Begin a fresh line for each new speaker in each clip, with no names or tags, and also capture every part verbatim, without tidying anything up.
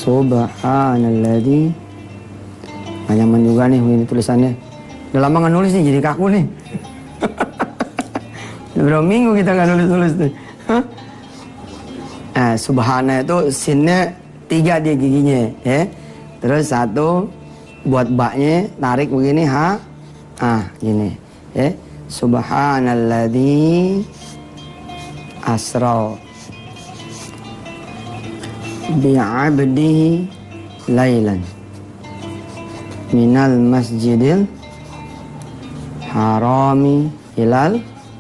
Subhanalladzi. Nah, nyaman juga nih ini tulisannya. Udah lama nggak nulis nih, jadi kaku nih. Udah berapa minggu kita nggak nulis-nulis nih. Nah, subhana itu sinnya tiga dia giginya, ya. Terus satu buat baknya tarik begini, ha, ah gini, ya. Subhanalladzi asra bi'abdihi lailan minal masjidil harami ilal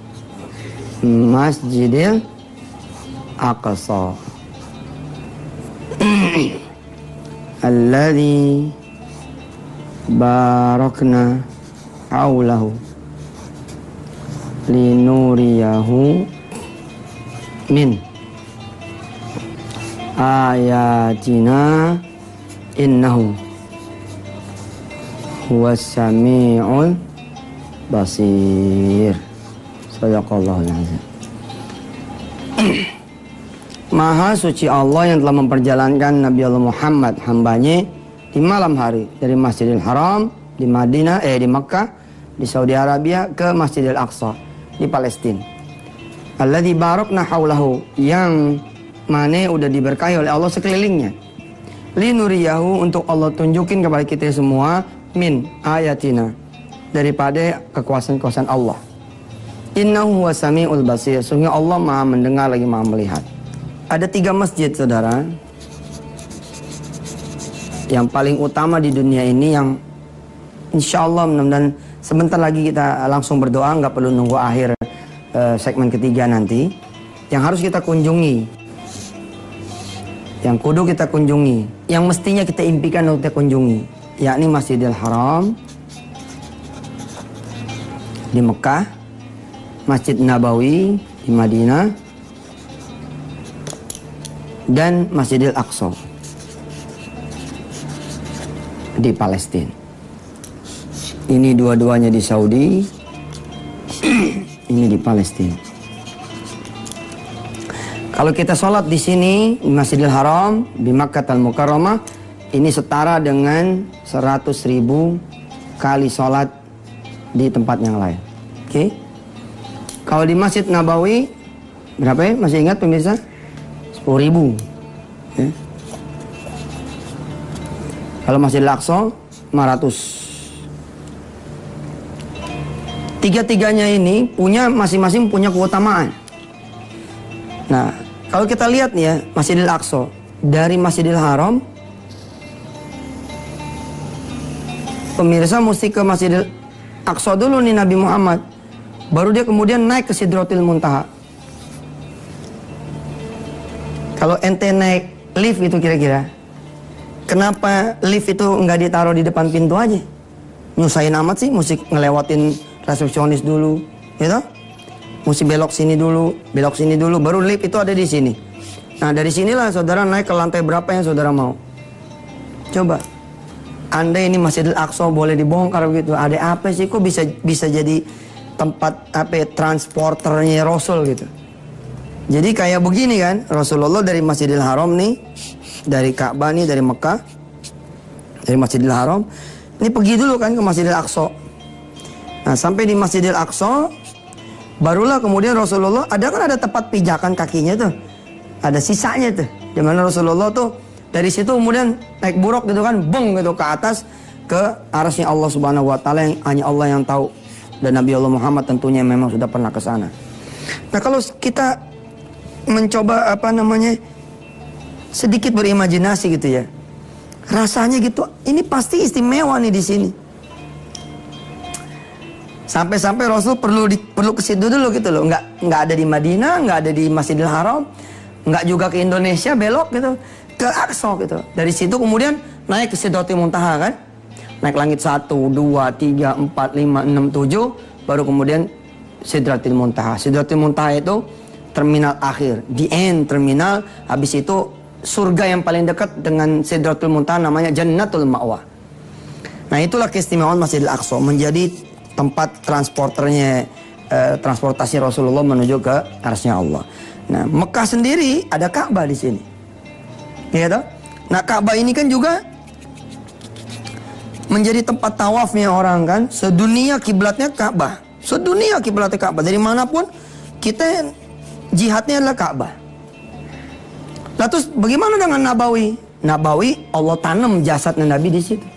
masjidil aqsa alladzi barakna haulahu linuriyahu min ayatina innahu huwas sami'ul basir. Shadaqallahul azim. Maha suci Allah yang telah memperjalankan Nabi Allah Muhammad hambanya di malam hari dari Masjidil Haram di Madinah, eh di Makkah, di Saudi Arabia ke Masjidil Aqsa di Palestina. Alladzi barakna haulahu, yang mana udah diberkahi oleh Allah sekelilingnya. Linuriyahu, untuk Allah tunjukin kepada kita semua, min ayatina, daripada kekuasaan-kekuasaan Allah. Innahu huwas sami'ul basir, sungguh Allah maha mendengar lagi maha melihat. Ada tiga masjid, saudara, yang paling utama di dunia ini, yang insya Allah mudah-mudahan sebentar lagi kita langsung berdoa, nggak perlu nunggu akhir uh, segmen ketiga nanti, yang harus kita kunjungi, yang kudu kita kunjungi, yang mestinya kita impikan untuk kita kunjungi, yakni Masjidil Haram di Mekah, Masjid Nabawi di Madinah, dan Masjidil Aqsa di Palestina. Ini dua-duanya di Saudi, ini di Palestina. Kalau kita sholat di sini di Masjidil Haram di Makkah Al-Mukarramah, ini setara dengan seratus ribu kali sholat di tempat yang lain. Oke? Okay? Kalau di Masjid Nabawi berapa ya? Masih ingat pemirsa? sepuluh ribu. Ya. Kalau Masjidil Aqsa lima ratus. Tiga-tiganya ini punya masing-masing punya keutamaan. Nah, kalau kita lihat nih ya, Masjidil Aqsa dari Masjidil Haram, pemirsa mesti ke Masjidil Aqsa dulu nih Nabi Muhammad, baru dia kemudian naik ke Sidratil Muntaha. Kalau ente naik lift itu kira-kira, kenapa lift itu nggak ditaruh di depan pintu aja? Nyusahin amat sih, mesti ngelewatin resepsionis dulu, gitu? Mesti belok sini dulu, belok sini dulu, baru lift itu ada di sini. Nah, dari sinilah saudara naik ke lantai berapa yang saudara mau. Coba, andai ini Masjidil Aqsa boleh dibongkar begitu, ada apa sih? Kok bisa bisa jadi tempat apa transporternya Rasul gitu? Jadi kayak begini kan, Rasulullah dari Masjidil Haram nih, dari Ka'bah nih, dari Mekah, dari Masjidil Haram, ini pergi dulu kan ke Masjidil Aqsa. Nah, sampai di Masjidil Aqsa, barulah kemudian Rasulullah, ada kan ada tempat pijakan kakinya tuh, ada sisanya tuh, di mana Rasulullah tuh dari situ kemudian naik buruk gitu kan, beng gitu ke atas ke arasnya Allah Subhanahu Wa Taala yang hanya Allah yang tahu, dan Nabi Allah Muhammad tentunya memang sudah pernah ke sana. Nah, kalau kita mencoba apa namanya sedikit berimajinasi gitu ya, rasanya gitu, ini pasti istimewa nih di sini. Sampai-sampai Rasul perlu di, perlu ke situ dulu gitu loh, nggak nggak ada di Madinah, nggak ada di Masjidil Haram, nggak juga ke Indonesia belok gitu, ke Aqsa gitu. Dari situ kemudian naik ke Sidratil Muntaha kan, naik langit satu, dua, tiga, empat, lima, enam, tujuh, baru kemudian Sidratil Muntaha. Sidratil Muntaha itu terminal akhir, the end terminal. Habis itu surga yang paling dekat dengan Sidratul Muntaha namanya Jannatul Ma'wa. Nah, itulah keistimewaan Masjidil Aqsa, menjadi tempat transporternya eh, transportasi Rasulullah menuju ke arsy Allah. Nah, Mekah sendiri ada Ka'bah di sini. Ya toh? Nah, Ka'bah ini kan juga menjadi tempat tawafnya orang kan. Sedunia kiblatnya Ka'bah. Sedunia kiblatnya Ka'bah. Dari manapun kita jihadnya adalah Ka'bah. Nah, terus bagaimana dengan Nabawi? Nabawi Allah tanam jasadnya Nabi di situ.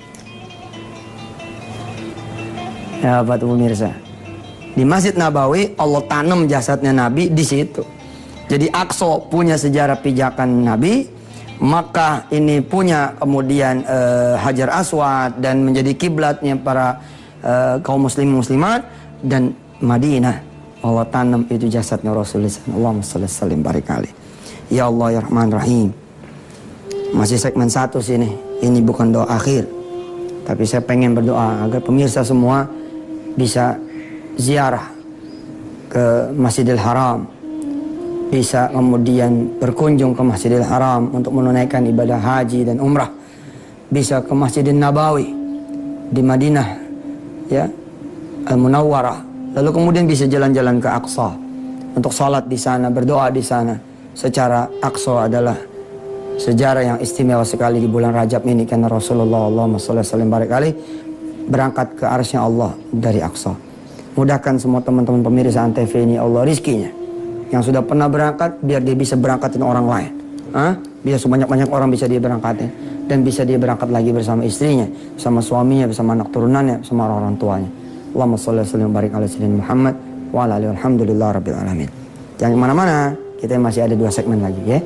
Ya, Pak pemirsa. Di Masjid Nabawi Allah tanam jasadnya Nabi di situ. Jadi Aqsa punya sejarah pijakan Nabi, Makkah ini punya kemudian uh, Hajar Aswad dan menjadi kiblatnya para uh, kaum muslim muslimat, dan Madinah Allah tanam itu jasadnya Rasulullah. Allahumma shalli sallim barik alaihi. Ya Allah ya Rahman Rahim. Masih segmen satu sini. Ini bukan doa akhir, tapi saya pengen berdoa agar pemirsa semua bisa ziarah ke Masjidil Haram, bisa kemudian berkunjung ke Masjidil Haram untuk menunaikan ibadah haji dan umrah, bisa ke Masjidil Nabawi di Madinah, ya, Al-Munawwarah, lalu kemudian bisa jalan-jalan ke Aqsa untuk sholat di sana, berdoa di sana. Secara Aqsa adalah sejarah yang istimewa sekali di bulan Rajab ini, karena Rasulullah Allahumma shalli sallim barik alaihi berangkat ke arsy Allah dari Aqsa. Mudahkan semua teman-teman pemirsa Antv ini Allah rizkinya. Yang sudah pernah berangkat, biar dia bisa berangkatin orang lain. Hah? Biar sebanyak-banyak orang bisa dia berangkatin. Dan bisa dia berangkat lagi bersama istrinya, bersama suaminya, bersama anak turunannya, bersama orang tuanya. Allahumma shalli wa sallim barik ala sayyidina Muhammad wa ala alihi walhamdulillah rabbil alamin. Jangan kemana-mana, kita masih ada dua segmen lagi ya.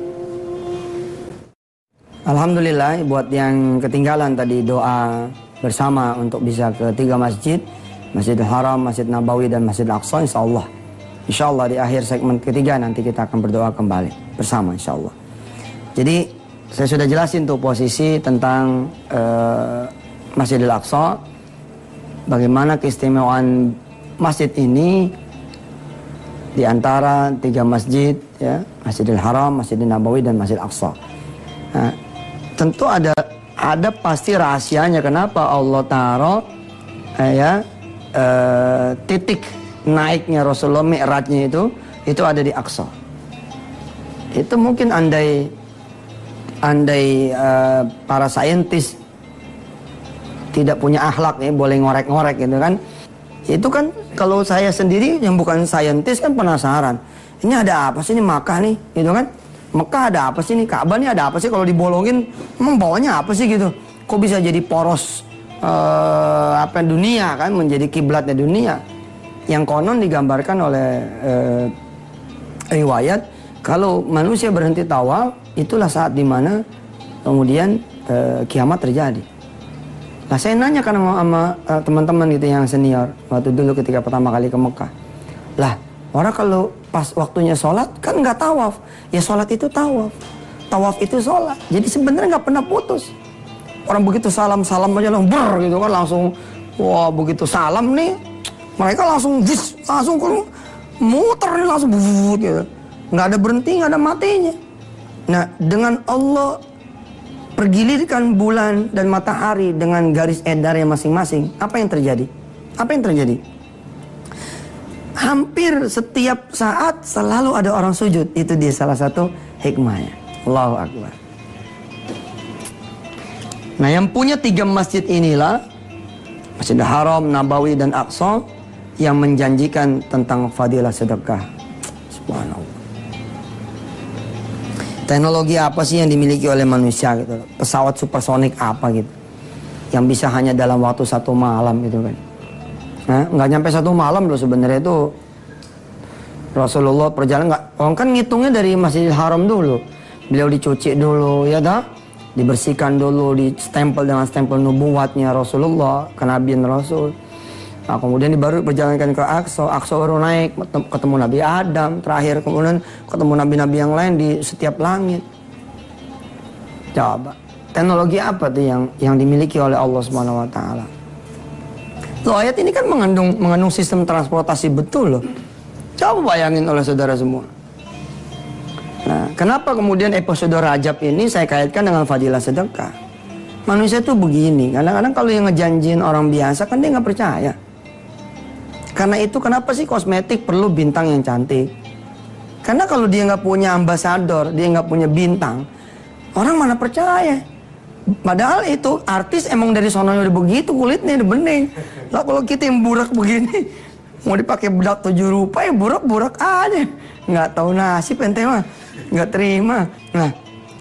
Alhamdulillah, buat yang ketinggalan tadi doa bersama untuk bisa ke tiga masjid, Masjidil Haram, Masjid Nabawi, dan Masjid Aqsa, insya Allah. Insya Allah di akhir segmen ketiga nanti kita akan berdoa kembali bersama insya Allah. Jadi saya sudah jelasin tuh posisi tentang uh, Masjidil Aqsa, bagaimana keistimewaan masjid ini di antara tiga masjid, ya, Masjidil Haram, Masjidil Nabawi, dan Masjid Aqsa. Nah, tentu ada ada pasti rahasianya kenapa Allah taruh eh, ya eh, titik naiknya Rasulullah, mi'rajnya itu itu ada di Aqsa. Itu mungkin andai andai uh, para saintis tidak punya akhlak ya, boleh ngorek-ngorek gitu kan. Itu kan kalau saya sendiri yang bukan saintis kan penasaran. Ini ada apa sih ini Makkah nih, gitu kan? Mekah ada apa sih nih? Ka'bah nih ada apa sih kalau dibolongin? Emang bawahnya apa sih gitu? Kok bisa jadi poros uh, apa dunia kan, menjadi kiblatnya dunia? Yang konon digambarkan oleh uh, riwayat kalau manusia berhenti tawaf, itulah saat dimana kemudian uh, kiamat terjadi. Nah, saya nanya kan sama, sama uh, teman-teman gitu yang senior waktu dulu ketika pertama kali ke Mekah. Lah, orang kalau pas waktunya sholat kan nggak tawaf. Ya sholat itu tawaf, tawaf itu sholat. Jadi sebenarnya nggak pernah putus. Orang begitu salam-salam aja langsung ber gitu kan, langsung wah begitu salam nih, mereka langsung vis, langsung muter nih langsung bubut gitu. Nggak ada berhenti, nggak ada matinya. Nah, dengan Allah pergilirkan bulan dan matahari dengan garis edarnya masing-masing, apa yang terjadi? Apa yang terjadi? Hampir setiap saat selalu ada orang sujud. Itu dia salah satu hikmahnya. Allahu Akbar. Nah, yang punya tiga masjid inilah, Masjidil Haram, Nabawi, dan Aqsa, yang menjanjikan tentang fadilah sedekah. Subhanallah. Teknologi apa sih yang dimiliki oleh manusia gitu? Pesawat supersonik apa gitu? Yang bisa hanya dalam waktu satu malam gitu kan? Nah, nggak nyampe satu malam loh sebenarnya itu Rasulullah perjalanan nggak, orang kan ngitungnya dari Masjidil Haram dulu, beliau dicuci dulu ya dah, dibersihkan dulu, di stempel dengan stempel nubuatnya Rasulullah, kenabian Rasul. Nah, kemudian baru berjalankan ke Aqsa, Aqsa baru naik ketemu Nabi Adam, terakhir kemudian ketemu nabi-nabi yang lain di setiap langit. Coba teknologi apa tuh yang yang dimiliki oleh Allah Subhanahu Wa Taala? Loh, ayat ini kan mengandung mengandung sistem transportasi betul loh. Coba bayangin oleh saudara semua. Nah, kenapa kemudian episode Rajab ini saya kaitkan dengan fadilah sedekah? Manusia tuh begini, kadang-kadang kalau yang ngejanjiin orang biasa kan dia nggak percaya. Karena itu kenapa sih kosmetik perlu bintang yang cantik? Karena kalau dia nggak punya ambasador, dia nggak punya bintang, orang mana percaya? Padahal itu artis emang dari sononya udah begitu, kulitnya udah bening. Lah kalau kita yang burak begini, mau dipakai bedak tujuh rupa ya burak-burak aja. Nggak tahu nasib ente mah, nggak terima. Nah,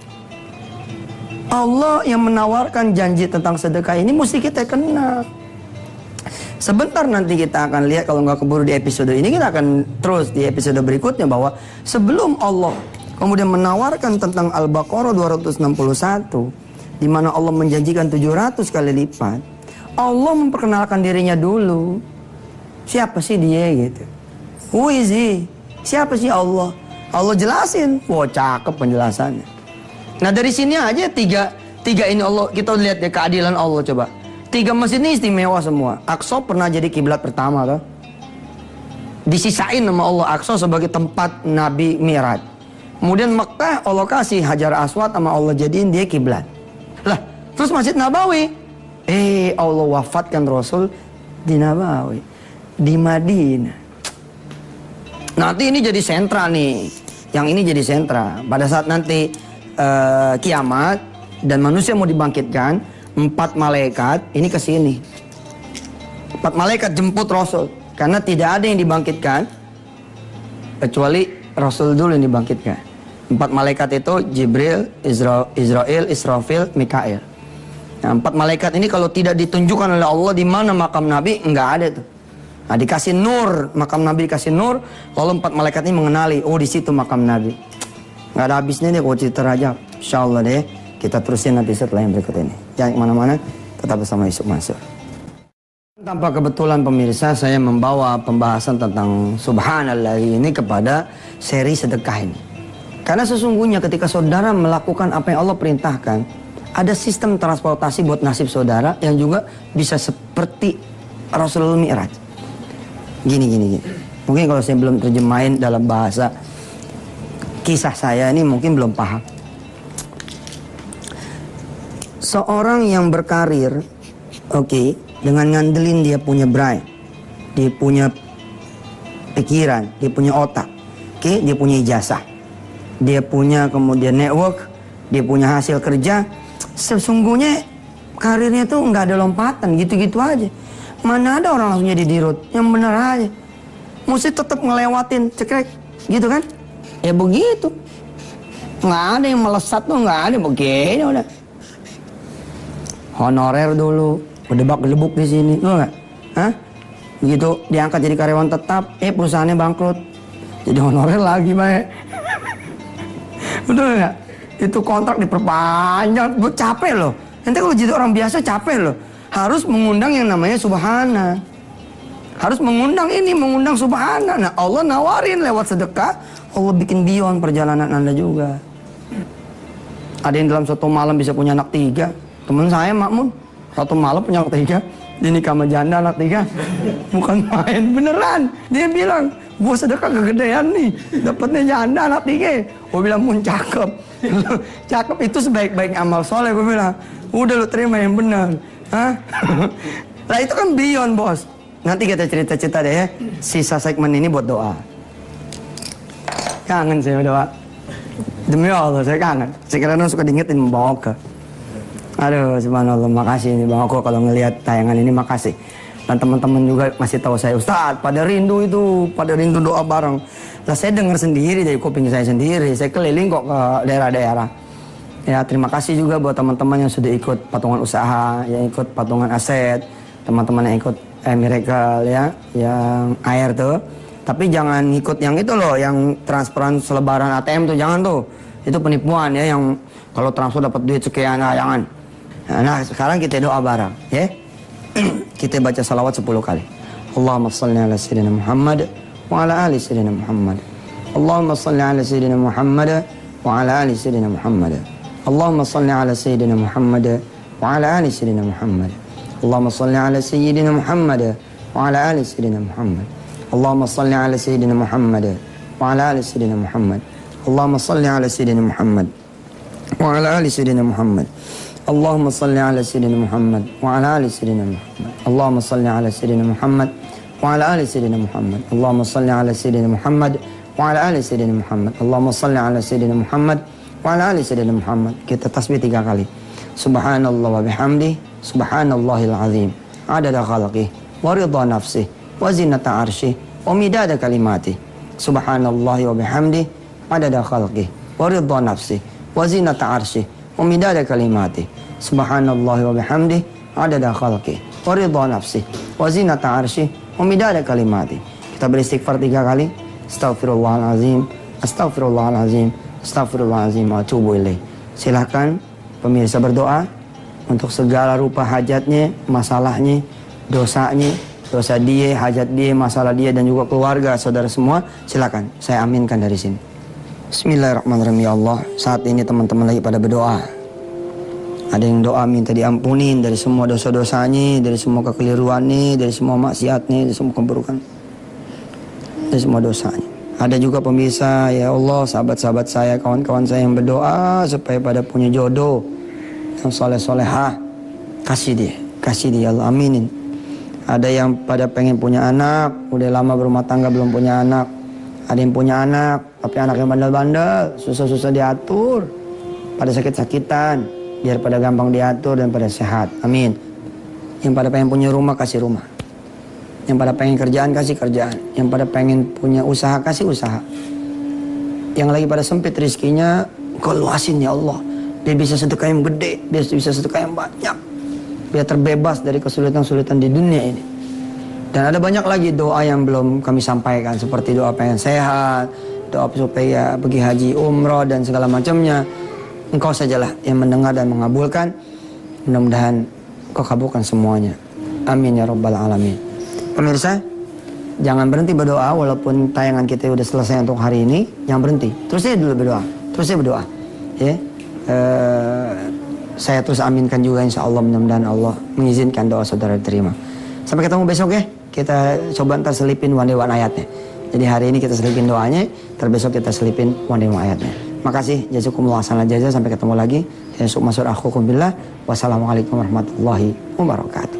Allah yang menawarkan janji tentang sedekah ini mesti kita kenal. Sebentar nanti kita akan lihat, kalau nggak keburu di episode ini, kita akan terus di episode berikutnya, bahwa sebelum Allah kemudian menawarkan tentang Al-Baqarah dua ratus enam puluh satu, di mana Allah menjanjikan tujuh ratus kali lipat, Allah memperkenalkan dirinya dulu. Siapa sih dia gitu? Who is he? Siapa sih Allah? Allah jelasin. Wah, cakep penjelasannya. Nah, dari sini aja tiga tiga ini Allah, kita lihat ya keadilan Allah coba. Tiga masjid ini istimewa semua. Aqsa pernah jadi kiblat pertama kan? Disisain sama Allah Aqsa sebagai tempat Nabi Mi'raj. Kemudian Mekah Allah kasih Hajar Aswad sama Allah jadiin dia kiblat. Lah, terus Masjid Nabawi, eh Allah wafatkan Rasul di Nabawi, di Madinah. Nanti ini jadi sentra nih, yang ini jadi sentra. Pada saat nanti uh, kiamat dan manusia mau dibangkitkan, empat malaikat ini ke sini. Empat malaikat jemput Rasul, karena tidak ada yang dibangkitkan kecuali Rasul dulu yang dibangkitkan. Empat malaikat itu Jibril, Isra, Israel, Israfil, Mikail. Nah, empat malaikat ini kalau tidak ditunjukkan oleh Allah di mana makam Nabi, enggak ada tuh. Nah, dikasih nur, makam Nabi dikasih nur, lalu empat malaikat ini mengenali, oh di situ makam Nabi. Enggak ada habisnya deh kalau cerita Rajab. Insyaallah deh, kita terusin nanti setelah yang berikut ini. Jangan kemana-mana, tetap bersama Yusuf Mansur. Tanpa kebetulan pemirsa, saya membawa pembahasan tentang Subhanallah ini kepada seri sedekah ini. Karena sesungguhnya ketika saudara melakukan apa yang Allah perintahkan, ada sistem transportasi buat nasib saudara yang juga bisa seperti Rasulul Mi'raj. Gini, gini, gini. Mungkin kalau saya belum terjemahin dalam bahasa kisah saya ini mungkin belum paham. Seorang yang berkarir, oke, okay, dengan ngandelin dia punya brain, dia punya pikiran, dia punya otak, oke, okay, dia punya ijazah, dia punya kemudian network, dia punya hasil kerja. Sesungguhnya karirnya tuh nggak ada lompatan, gitu-gitu aja. Mana ada orang langsung jadi dirut, yang bener aja. Mesti tetap ngelewatin cekrek, gitu kan? Ya begitu. Nggak ada yang melesat tuh, nggak ada, begini udah. Honorer dulu, berdebak-gelebuk di sini, tuh nggak? Hah? Begitu diangkat jadi karyawan tetap, eh perusahaannya bangkrut, jadi honorer lagi, baik. Betul nggak? Itu kontrak diperpanjang, gue capek loh. Nanti kalau jadi orang biasa capek loh. Harus mengundang yang namanya subhana. Harus mengundang ini, mengundang subhana. Nah, Allah nawarin lewat sedekah, Allah bikin beyond perjalanan Anda juga. Ada yang dalam satu malam bisa punya anak tiga. Temen saya makmun, satu malam punya anak tiga. Dia nikah sama janda anak tiga. Bukan main, beneran. Dia bilang, gue sedekah kegedean nih, dapetnya janda anak tiga. Gue bilang, pun cakep. Cakep itu sebaik-baik amal soleh. Gue bilang, udah lu terima yang benar. Hah? Lah itu kan beyond, bos. Nanti kita cerita-cerita deh ya. Sisa segmen ini buat doa. Kangen saya doa. Demi Allah saya kangen. Sekarang suka diingetin Bang Oke. Aduh, subhanallah, makasih nih Bang Oke kalau ngelihat tayangan ini, makasih. Dan teman-teman juga masih tahu saya, Ustaz, pada rindu itu, pada rindu doa bareng. Lah saya dengar sendiri dari kuping saya sendiri. Saya keliling kok ke daerah-daerah. Ya, terima kasih juga buat teman-teman yang sudah ikut patungan usaha, yang ikut patungan aset, teman-teman yang ikut eh, miracle ya, yang air tuh. Tapi jangan ikut yang itu loh, yang transferan selebaran A T M tuh, jangan tuh. Itu penipuan ya, yang kalau transfer dapat duit sekian, nah, jangan. Nah, sekarang kita doa bareng, ya. Kita baca salawat sepuluh kali. Allahumma salli ala sayyidina Muhammad wa ala ali sayyidina Muhammad. Allahumma salli ala sayyidina Muhammad wa ala ali sayyidina Muhammad. Allahumma salli ala sayyidina Muhammad wa ala ali sayyidina Muhammad. Allahumma salli ala sayyidina Muhammad wa ala ali sayyidina Muhammad. Allahumma salli ala sayyidina Muhammad wa ala ali sayyidina Muhammad. Allahumma salli ala sayyidina Muhammad wa ala ali sayyidina Muhammad. Allahumma salli ala sayyidina Muhammad wa ala ali sayyidina Muhammad. Allahumma salli ala sayyidina Muhammad wa ala ali sayyidina Muhammad. Allahumma salli ala sayyidina Muhammad wa ala ali sayyidina Muhammad. Allahumma salli ala sayyidina Muhammad wa ala ali sayyidina Muhammad. Kita tasbih tiga kali. Subhanallah wa bihamdi, subhanallahil azim. Adada khalqih, wa ridha nafsih, wa zinata arsyih, wa midada kalimati. Subhanallah wa bihamdi, adada khalqih, wa ridha nafsih, wa zinata arsyih, wa midada kalimati. Subhanallah wa bihamdi, adada khalqih, wa ridha nafsih, wa zinata arsyih, wa midada kalimati. Kita beristighfar tiga kali. Astaghfirullahalazim, astaghfirullahalazim, astaghfirullahalazim, wa atubu ilaih. Silahkan pemirsa berdoa untuk segala rupa hajatnya, masalahnya, dosanya, dosa dia, hajat dia, masalah dia, dan juga keluarga, saudara semua. Silakan, saya aminkan dari sini. Bismillahirrahmanirrahim. Ya Allah, saat ini teman-teman lagi pada berdoa. Ada yang doa minta diampunin dari semua dosa-dosanya, dari semua kekeliruannya, dari semua maksiatnya, dari semua keburukan, dari semua dosanya. Ada juga pemirsa, ya Allah, sahabat-sahabat saya, kawan-kawan saya yang berdoa supaya pada punya jodoh yang soleh-solehah. Kasih dia, kasih dia, Allah aminin. Ada yang pada pengen punya anak, udah lama berumah tangga belum punya anak. Ada yang punya anak, tapi anaknya bandel-bandel, susah-susah diatur, pada sakit-sakitan, biar pada gampang diatur dan pada sehat. Amin. Yang pada pengen punya rumah, kasih rumah. Yang pada pengen kerjaan, kasih kerjaan. Yang pada pengen punya usaha, kasih usaha. Yang lagi pada sempit rezekinya, Kau luasin ya Allah. Biar bisa sedekah yang gede, biar bisa sedekah yang banyak. Biar terbebas dari kesulitan-kesulitan di dunia ini. Dan ada banyak lagi doa yang belum kami sampaikan. Seperti doa pengen sehat, doa supaya pergi haji, umroh, dan segala macamnya. Engkau sajalah yang mendengar dan mengabulkan. Mudah-mudahan Kau kabulkan semuanya. Amin ya rabbal alamin. Pemirsa, jangan berhenti berdoa walaupun tayangan kita udah selesai untuk hari ini. Jangan berhenti, terus aja dulu berdoa, terus aja berdoa. Ya, uh, saya terus aminkan juga, insya Allah, mudah-mudahan Allah mengizinkan doa saudara diterima. Sampai ketemu besok ya. Kita coba ntar selipin one day one ayatnya. Jadi hari ini kita selipin doanya, ntar besok kita selipin one day one ayatnya. Makasih, jazakumullah khairan jazaa. Sampai ketemu lagi. Saya Masur akhukum billah. Wassalamualaikum warahmatullahi wabarakatuh.